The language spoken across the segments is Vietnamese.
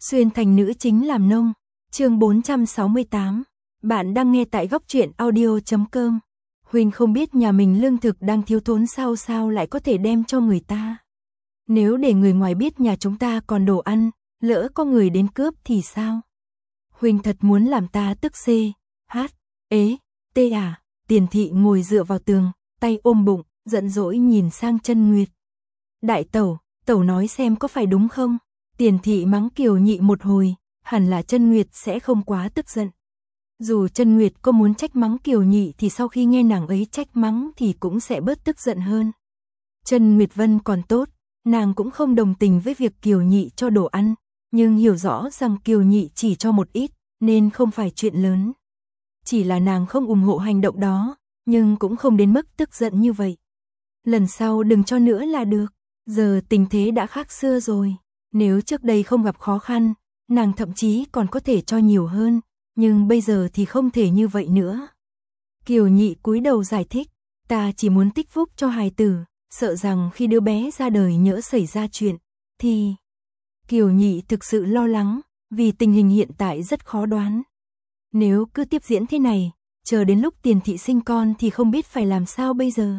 Xuyên thành nữ chính làm nông. Chương 468. Bạn đang nghe tại góc truyện audio.com. Huỳnh không biết nhà mình lương thực đang thiếu thốn sao lại có thể đem cho người ta. Nếu để người ngoài biết nhà chúng ta còn đồ ăn, lỡ có người đến cướp thì sao? Huỳnh thật muốn làm ta tức C.H.E.T. Tiền thị ngồi dựa vào tường, tay ôm bụng, giận dỗi nhìn sang Chân Nguyệt. Đại tẩu, tẩu nói xem có phải đúng không? Tiền thị mắng Kiều Nhị một hồi, hẳn là Chân Nguyệt sẽ không quá tức giận. Dù Chân Nguyệt có muốn trách mắng Kiều Nhị thì sau khi nghe nàng ấy trách mắng thì cũng sẽ bớt tức giận hơn. Chân Nguyệt Vân còn tốt, nàng cũng không đồng tình với việc Kiều Nhị cho đồ ăn, nhưng hiểu rõ rằng Kiều Nhị chỉ cho một ít, nên không phải chuyện lớn. Chỉ là nàng không ủng hộ hành động đó, nhưng cũng không đến mức tức giận như vậy. Lần sau đừng cho nữa là được, giờ tình thế đã khác xưa rồi. Nếu trước đây không gặp khó khăn, nàng thậm chí còn có thể cho nhiều hơn, nhưng bây giờ thì không thể như vậy nữa. Kiều Nhị cúi đầu giải thích, ta chỉ muốn tích phúc cho hài tử, sợ rằng khi đứa bé ra đời nhỡ xảy ra chuyện, thì... Kiều Nhị thực sự lo lắng, vì tình hình hiện tại rất khó đoán. Nếu cứ tiếp diễn thế này, chờ đến lúc Tiền thị sinh con thì không biết phải làm sao bây giờ.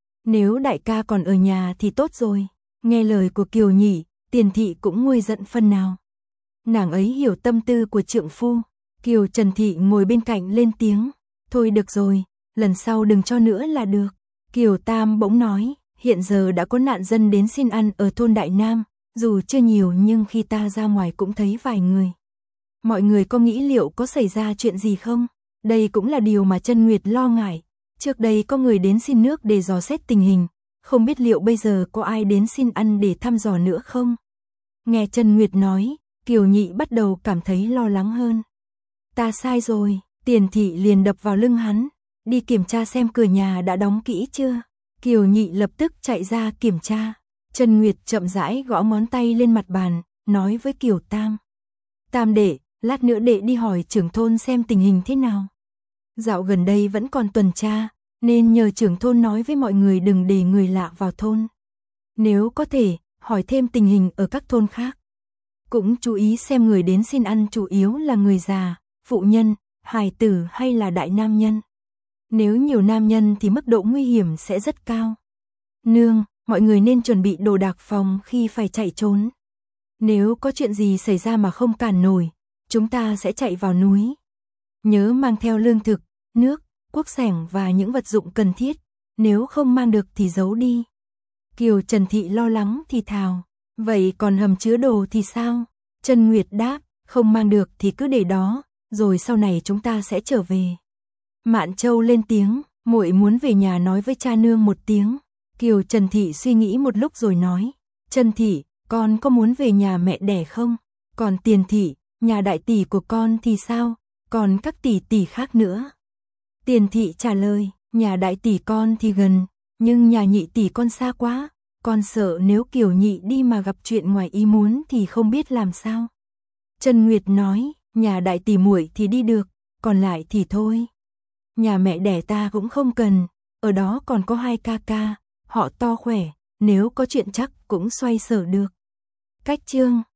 Nếu đại ca còn ở nhà thì tốt rồi. Nghe lời của Kiều Nhị, Tiền thị cũng nguôi giận phần nào. Nàng ấy hiểu tâm tư của trượng phu. Kiều Trần thị ngồi bên cạnh lên tiếng, thôi được rồi, lần sau đừng cho nữa là được. Kiều Tam bỗng nói, hiện giờ đã có nạn dân đến xin ăn ở thôn Đại Nam, dù chưa nhiều nhưng khi ta ra ngoài cũng thấy vài người. Mọi người có nghĩ liệu có xảy ra chuyện gì không? Đây cũng là điều mà Chân Nguyệt lo ngại. Trước đây có người đến xin nước để dò xét tình hình, không biết liệu bây giờ có ai đến xin ăn để thăm dò nữa không? Nghe Chân Nguyệt nói, Kiều Nhị bắt đầu cảm thấy lo lắng hơn. Ta sai rồi, Tiền thị liền đập vào lưng hắn, đi kiểm tra xem cửa nhà đã đóng kỹ chưa. Kiều Nhị lập tức chạy ra kiểm tra. Chân Nguyệt chậm rãi gõ ngón tay lên mặt bàn, nói với Kiều Tam. Tam đệ, lát nữa đệ đi hỏi trưởng thôn xem tình hình thế nào. Dạo gần đây vẫn còn tuần tra, nên nhờ trưởng thôn nói với mọi người đừng để người lạ vào thôn. Nếu có thể, hỏi thêm tình hình ở các thôn khác. Cũng chú ý xem người đến xin ăn chủ yếu là người già, phụ nhân, hài tử hay là đại nam nhân. Nếu nhiều nam nhân thì mức độ nguy hiểm sẽ rất cao. Nương, mọi người nên chuẩn bị đồ đạc phòng khi phải chạy trốn. Nếu có chuyện gì xảy ra mà không cản nổi, chúng ta sẽ chạy vào núi. Nhớ mang theo lương thực, nước, cuốc xẻng và những vật dụng cần thiết, nếu không mang được thì giấu đi. Kiều Trần thị lo lắng thì thào, vậy còn hầm chứa đồ thì sao? Chân Nguyệt đáp, không mang được thì cứ để đó, rồi sau này chúng ta sẽ trở về. Mạn Châu lên tiếng, muội muốn về nhà nói với cha nương một tiếng. Kiều Trần thị suy nghĩ một lúc rồi nói, Trần thị, con có muốn về nhà mẹ đẻ không? Còn Tiền thị, nhà đại tỷ của con thì sao? Còn các tỷ tỷ khác nữa. Tiền thị trả lời, nhà đại tỷ con thì gần, nhưng nhà nhị tỷ con xa quá, con sợ nếu Kiều Nhị đi mà gặp chuyện ngoài ý muốn thì không biết làm sao. Chân Nguyệt nói, nhà đại tỷ muội thì đi được, còn lại thì thôi. Nhà mẹ đẻ ta cũng không cần, ở đó còn có 2 ca ca, họ to khỏe, nếu có chuyện chắc cũng xoay sở được. Cách chương